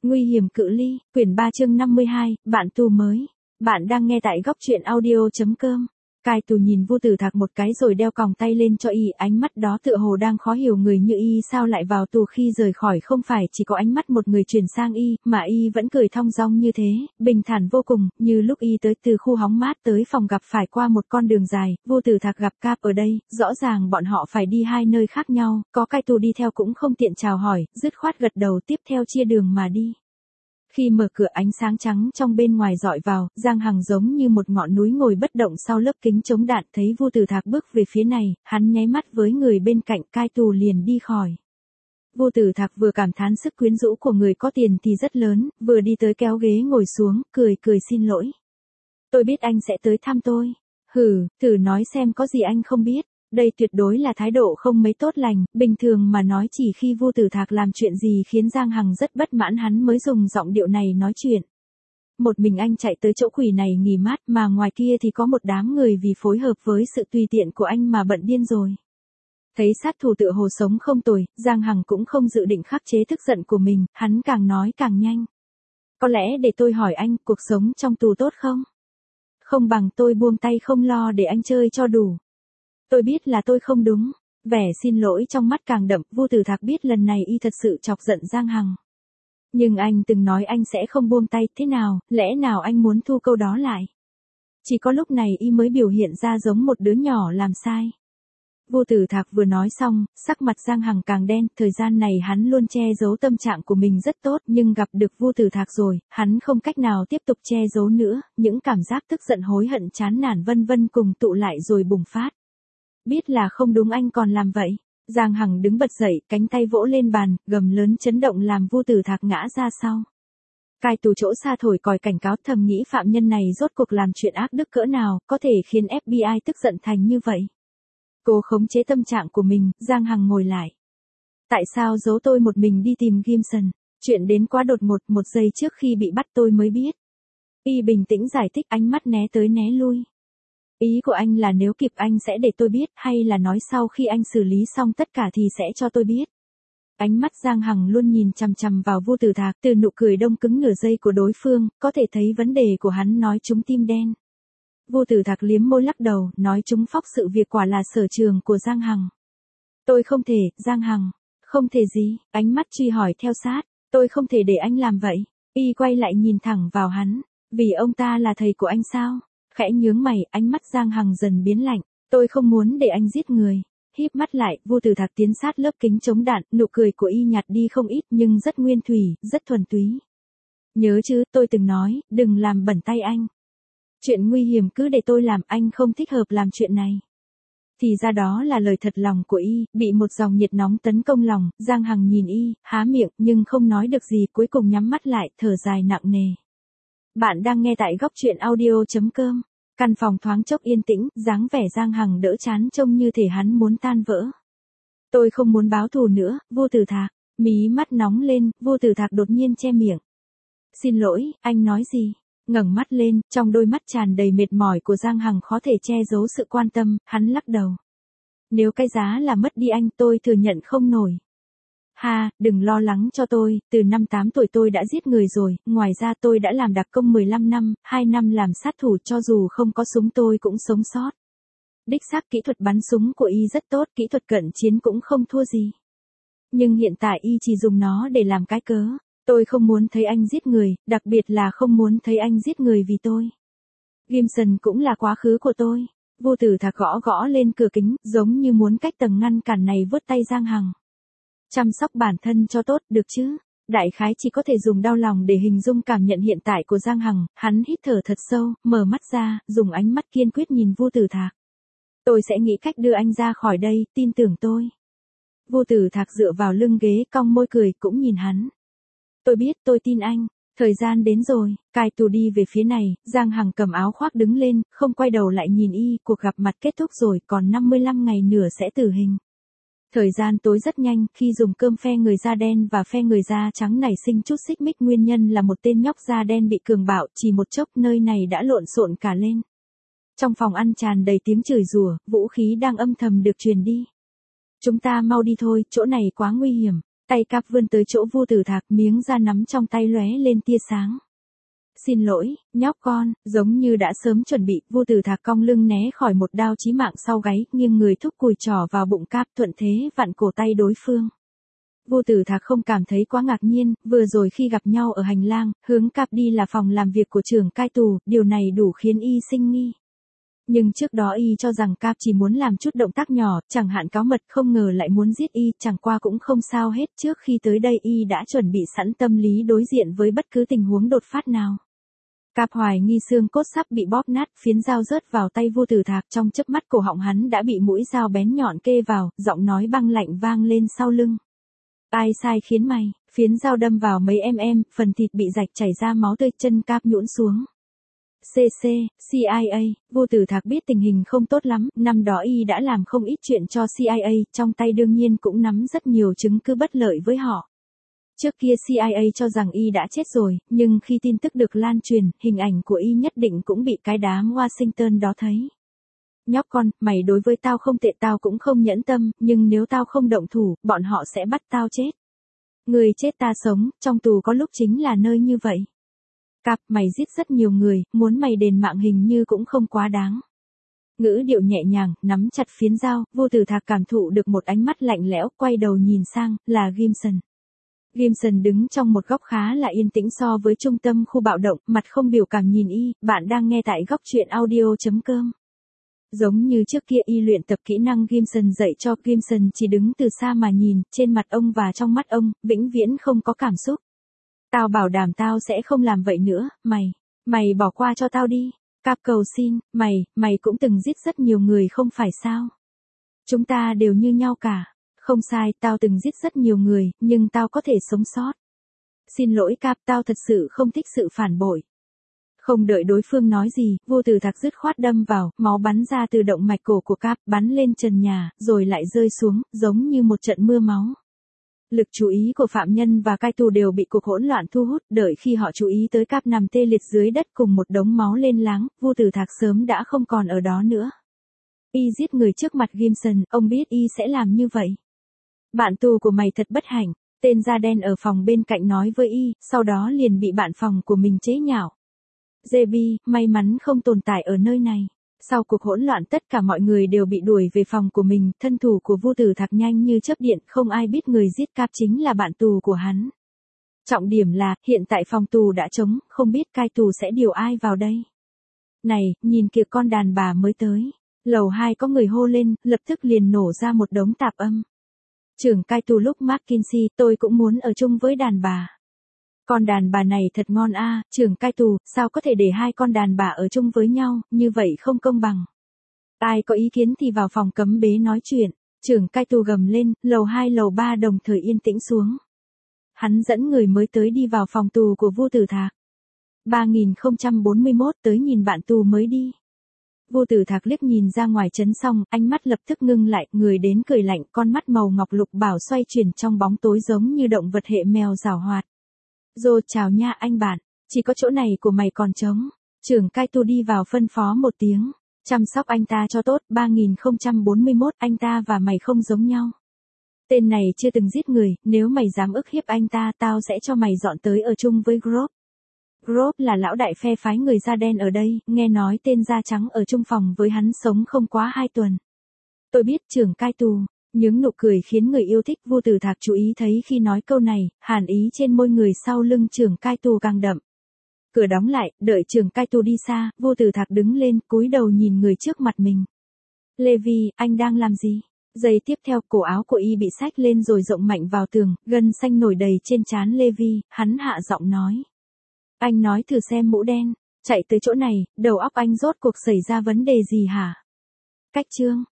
Nguy hiểm cự ly, quyển 3 chương 52, bạn tù mới. Bạn đang nghe tại góc truyện audio.com. Cai tù nhìn Vu Tử Thạc một cái rồi đeo còng tay lên cho y, ánh mắt đó tựa hồ đang khó hiểu người như y sao lại vào tù khi rời khỏi không phải chỉ có ánh mắt một người chuyển sang y, mà y vẫn cười thong dong như thế, bình thản vô cùng, như lúc y tới từ khu hóng mát tới phòng gặp phải qua một con đường dài. Vu Tử Thạc gặp Cap ở đây, rõ ràng bọn họ phải đi hai nơi khác nhau, có Cai tù đi theo cũng không tiện chào hỏi, dứt khoát gật đầu tiếp theo chia đường mà đi. Khi mở cửa ánh sáng trắng trong bên ngoài dọi vào, Giang Hằng giống như một ngọn núi ngồi bất động sau lớp kính chống đạn, thấy Vu Tử Thạc bước về phía này, hắn nháy mắt với người bên cạnh, Cai tù liền đi khỏi. Vu Tử Thạc vừa cảm thán sức quyến rũ của người có tiền thì rất lớn, vừa đi tới kéo ghế ngồi xuống, cười xin lỗi. Tôi biết anh sẽ tới thăm tôi. Hừ, thử nói xem có gì anh không biết. Đây tuyệt đối là thái độ không mấy tốt lành, bình thường mà nói chỉ khi Vu Tử Thạc làm chuyện gì khiến Giang Hằng rất bất mãn hắn mới dùng giọng điệu này nói chuyện. Một mình anh chạy tới chỗ quỷ này nghỉ mát mà ngoài kia thì có một đám người vì phối hợp với sự tùy tiện của anh mà bận điên rồi. Thấy sát thủ tựa hồ sống không tồi, Giang Hằng cũng không dự định khắc chế tức giận của mình, hắn càng nói càng nhanh. Có lẽ để tôi hỏi anh, cuộc sống trong tù tốt không? Không bằng tôi buông tay không lo để anh chơi cho đủ. Tôi biết là tôi không đúng. Vẻ xin lỗi trong mắt càng đậm, Vu Tử Thạc biết lần này y thật sự chọc giận Giang Hằng. Nhưng anh từng nói anh sẽ không buông tay, thế nào, lẽ nào anh muốn thu câu đó lại? Chỉ có lúc này y mới biểu hiện ra giống một đứa nhỏ làm sai. Vu Tử Thạc vừa nói xong, sắc mặt Giang Hằng càng đen, thời gian này hắn luôn che giấu tâm trạng của mình rất tốt, nhưng gặp được Vu Tử Thạc rồi, hắn không cách nào tiếp tục che giấu nữa, những cảm giác tức giận hối hận chán nản vân vân cùng tụ lại rồi bùng phát. Biết là không đúng anh còn làm vậy. Giang Hằng đứng bật dậy, cánh tay vỗ lên bàn, gầm lớn chấn động làm Vu Tử Thạc ngã ra sau. Cai tù chỗ xa thổi còi cảnh cáo, thầm nghĩ phạm nhân này rốt cuộc làm chuyện ác đức cỡ nào, có thể khiến FBI tức giận thành như vậy. Cố khống chế tâm trạng của mình, Giang Hằng ngồi lại. Tại sao giấu tôi một mình đi tìm Gimson? Chuyện đến quá đột ngột, một giây trước khi bị bắt tôi mới biết. Y bình tĩnh giải thích, ánh mắt né tới né lui. Ý của anh là nếu kịp anh sẽ để tôi biết, hay là nói sau khi anh xử lý xong tất cả thì sẽ cho tôi biết. Ánh mắt Giang Hằng luôn nhìn chằm chằm vào Vu Tử Thạc, từ nụ cười đông cứng nửa giây của đối phương, có thể thấy vấn đề của hắn nói trúng tim đen. Vu Tử Thạc liếm môi lắc đầu, nói trúng phóc, sự việc quả là sở trường của Giang Hằng. Tôi không thể, Giang Hằng. Không thể gì? Ánh mắt truy hỏi theo sát. Tôi không thể để anh làm vậy. Y quay lại nhìn thẳng vào hắn. Vì ông ta là thầy của anh sao? Khẽ nhướng mày, ánh mắt Giang Hằng dần biến lạnh. Tôi không muốn để anh giết người. Híp mắt lại, Vu Tử Thạc tiến sát lớp kính chống đạn, nụ cười của y nhạt đi không ít nhưng rất nguyên thủy, rất thuần túy. Nhớ chứ, tôi từng nói, đừng làm bẩn tay anh. Chuyện nguy hiểm cứ để tôi làm, anh không thích hợp làm chuyện này. Thì ra đó là lời thật lòng của y, bị một dòng nhiệt nóng tấn công lòng, Giang Hằng nhìn y, há miệng nhưng không nói được gì, cuối cùng nhắm mắt lại, thở dài nặng nề. Bạn đang nghe tại góc truyện audio.com. Căn phòng thoáng chốc yên tĩnh, dáng vẻ Giang Hằng đỡ chán trông như thể hắn muốn tan vỡ. Tôi không muốn báo thù nữa, Vu Tử Thạc. Mí mắt nóng lên, Vu Tử Thạc đột nhiên che miệng. Xin lỗi, anh nói gì? Ngẩng mắt lên, trong đôi mắt tràn đầy mệt mỏi của Giang Hằng khó thể che giấu sự quan tâm, hắn lắc đầu. Nếu cái giá là mất đi anh, tôi thừa nhận không nổi. Ha, đừng lo lắng cho tôi, từ năm 8 tuổi tôi đã giết người rồi, ngoài ra tôi đã làm đặc công 15 năm, 2 năm làm sát thủ, cho dù không có súng tôi cũng sống sót. Đích xác kỹ thuật bắn súng của y rất tốt, kỹ thuật cận chiến cũng không thua gì. Nhưng hiện tại y chỉ dùng nó để làm cái cớ. Tôi không muốn thấy anh giết người, đặc biệt là không muốn thấy anh giết người vì tôi. Gimson cũng là quá khứ của tôi. Vu Tử Thạc gõ gõ lên cửa kính, giống như muốn cách tầng ngăn cản này vớt tay Giang Hằng. Chăm sóc bản thân cho tốt, được chứ? Đại khái chỉ có thể dùng đau lòng để hình dung cảm nhận hiện tại của Giang Hằng, hắn hít thở thật sâu, mở mắt ra, dùng ánh mắt kiên quyết nhìn Vu Tử Thạc. Tôi sẽ nghĩ cách đưa anh ra khỏi đây, tin tưởng tôi. Vu Tử Thạc dựa vào lưng ghế, cong môi cười, cũng nhìn hắn. Tôi biết, tôi tin anh. Thời gian đến rồi, Cai tù đi về phía này, Giang Hằng cầm áo khoác đứng lên, không quay đầu lại nhìn y, cuộc gặp mặt kết thúc rồi, còn 55 ngày nữa sẽ tử hình. Thời gian tối rất nhanh, khi dùng cơm phe người da đen và phe người da trắng nảy sinh chút xích mích, nguyên nhân là một tên nhóc da đen bị cường bạo, chỉ một chốc nơi này đã lộn xộn cả lên. Trong phòng ăn tràn đầy tiếng chửi rủa, vũ khí đang âm thầm được truyền đi. Chúng ta mau đi thôi, chỗ này quá nguy hiểm. Tay Cáp vươn tới chỗ Vu Tử Thạc, miếng da nắm trong tay lóe lên tia sáng. Xin lỗi, nhóc con, giống như đã sớm chuẩn bị, Vu Tử Thạc cong lưng né khỏi một đao chí mạng sau gáy, nghiêng người thúc cùi trỏ vào bụng Cáp, thuận thế vặn cổ tay đối phương. Vu Tử Thạc không cảm thấy quá ngạc nhiên, vừa rồi khi gặp nhau ở hành lang, hướng Cáp đi là phòng làm việc của trưởng cai tù, điều này đủ khiến y sinh nghi. Nhưng trước đó y cho rằng Cáp chỉ muốn làm chút động tác nhỏ, chẳng hạn cáo mật, không ngờ lại muốn giết y, chẳng qua cũng không sao hết, trước khi tới đây y đã chuẩn bị sẵn tâm lý đối diện với bất cứ tình huống đột phát nào. Cáp hoài nghi xương cốt sắp bị bóp nát, phiến dao rớt vào tay Vu Tử Thạc, trong chớp mắt cổ họng hắn đã bị mũi dao bén nhọn kê vào, giọng nói băng lạnh vang lên sau lưng. Ai sai khiến mày? Phiến dao đâm vào mấy phần thịt bị rạch chảy ra máu tươi, chân Cáp nhũn xuống. CIA, Vu Tử Thạc biết tình hình không tốt lắm, năm đó y đã làm không ít chuyện cho CIA, trong tay đương nhiên cũng nắm rất nhiều chứng cứ bất lợi với họ. Trước kia CIA cho rằng y đã chết rồi, nhưng khi tin tức được lan truyền, hình ảnh của y nhất định cũng bị cái đám Washington đó thấy. Nhóc con, mày đối với tao không tệ, tao cũng không nhẫn tâm, nhưng nếu tao không động thủ, bọn họ sẽ bắt tao chết. Người chết ta sống, trong tù có lúc chính là nơi như vậy. Cáp, mày giết rất nhiều người, muốn mày đền mạng hình như cũng không quá đáng. Ngữ điệu nhẹ nhàng, nắm chặt phiến dao, Vu Tử Thạc cảm thụ được một ánh mắt lạnh lẽo, quay đầu nhìn sang, là Gimson. Gimson đứng trong một góc khá là yên tĩnh so với trung tâm khu bạo động, mặt không biểu cảm nhìn y, bạn đang nghe tại góc truyện audio.com. Giống như trước kia y luyện tập kỹ năng Gimson dạy cho, Gimson chỉ đứng từ xa mà nhìn, trên mặt ông và trong mắt ông, vĩnh viễn không có cảm xúc. Tao bảo đảm tao sẽ không làm vậy nữa, mày bỏ qua cho tao đi. Cáp cầu xin, mày cũng từng giết rất nhiều người không phải sao? Chúng ta đều như nhau cả. Không sai, tao từng giết rất nhiều người, nhưng tao có thể sống sót. Xin lỗi Cáp, tao thật sự không thích sự phản bội. Không đợi đối phương nói gì, Vu Tử Thạc dứt khoát đâm vào, máu bắn ra từ động mạch cổ của Cáp, bắn lên trần nhà, rồi lại rơi xuống, giống như một trận mưa máu. Lực chú ý của phạm nhân và cai tù đều bị cuộc hỗn loạn thu hút, đợi khi họ chú ý tới Cáp nằm tê liệt dưới đất cùng một đống máu lên láng, Vu Tử Thạc sớm đã không còn ở đó nữa. Y giết người trước mặt Gimson, ông biết y sẽ làm như vậy. Bạn tù của mày thật bất hạnh, tên da đen ở phòng bên cạnh nói với y, sau đó liền bị bạn phòng của mình chế nhạo. JB, may mắn không tồn tại ở nơi này. Sau cuộc hỗn loạn tất cả mọi người đều bị đuổi về phòng của mình, thân thủ của Vu Tử Thạc nhanh như chớp điện, không ai biết người giết Cáp chính là bạn tù của hắn. Trọng điểm là, hiện tại phòng tù đã trống, không biết cai tù sẽ điều ai vào đây. Này, nhìn kìa con đàn bà mới tới. Lầu 2 có người hô lên, lập tức liền nổ ra một đống tạp âm. Trưởng cai tù lúc McKinsey, tôi cũng muốn ở chung với đàn bà. Con đàn bà này thật ngon a, trưởng cai tù, sao có thể để hai con đàn bà ở chung với nhau, như vậy không công bằng. Ai có ý kiến thì vào phòng cấm bế nói chuyện, trưởng cai tù gầm lên, lầu 2 lầu 3 đồng thời yên tĩnh xuống. Hắn dẫn người mới tới đi vào phòng tù của Vu Tử Thạc. 3041 tới nhìn bạn tù mới đi. Vu Tử Thạc liếc nhìn ra ngoài trấn xong, ánh mắt lập tức ngưng lại, người đến cười lạnh, con mắt màu ngọc lục bảo xoay chuyển trong bóng tối giống như động vật hệ mèo giảo hoạt. Rồi chào nha anh bạn, chỉ có chỗ này của mày còn trống. Trưởng cai tù đi vào phân phó một tiếng, chăm sóc anh ta cho tốt. 3041 anh ta và mày không giống nhau. Tên này chưa từng giết người, nếu mày dám ức hiếp anh ta, tao sẽ cho mày dọn tới ở chung với Grove. Grove là lão đại phe phái người da đen ở đây, nghe nói tên da trắng ở chung phòng với hắn sống không quá 2 tuần. Tôi biết trưởng cai tù. Những nụ cười khiến người yêu thích Vu Tử Thạc chú ý thấy khi nói câu này, hàn ý trên môi người sau lưng trưởng cai tù càng đậm. Cửa đóng lại, đợi trưởng cai tù đi xa, Vu Tử Thạc đứng lên, cúi đầu nhìn người trước mặt mình. Levi, anh đang làm gì? Giây tiếp theo, cổ áo của y bị xách lên rồi rộng mạnh vào tường, gân xanh nổi đầy trên trán Levi, hắn hạ giọng nói. Anh nói thử xem mũ đen, chạy tới chỗ này, đầu óc anh rốt cuộc xảy ra vấn đề gì hả? Cách chương.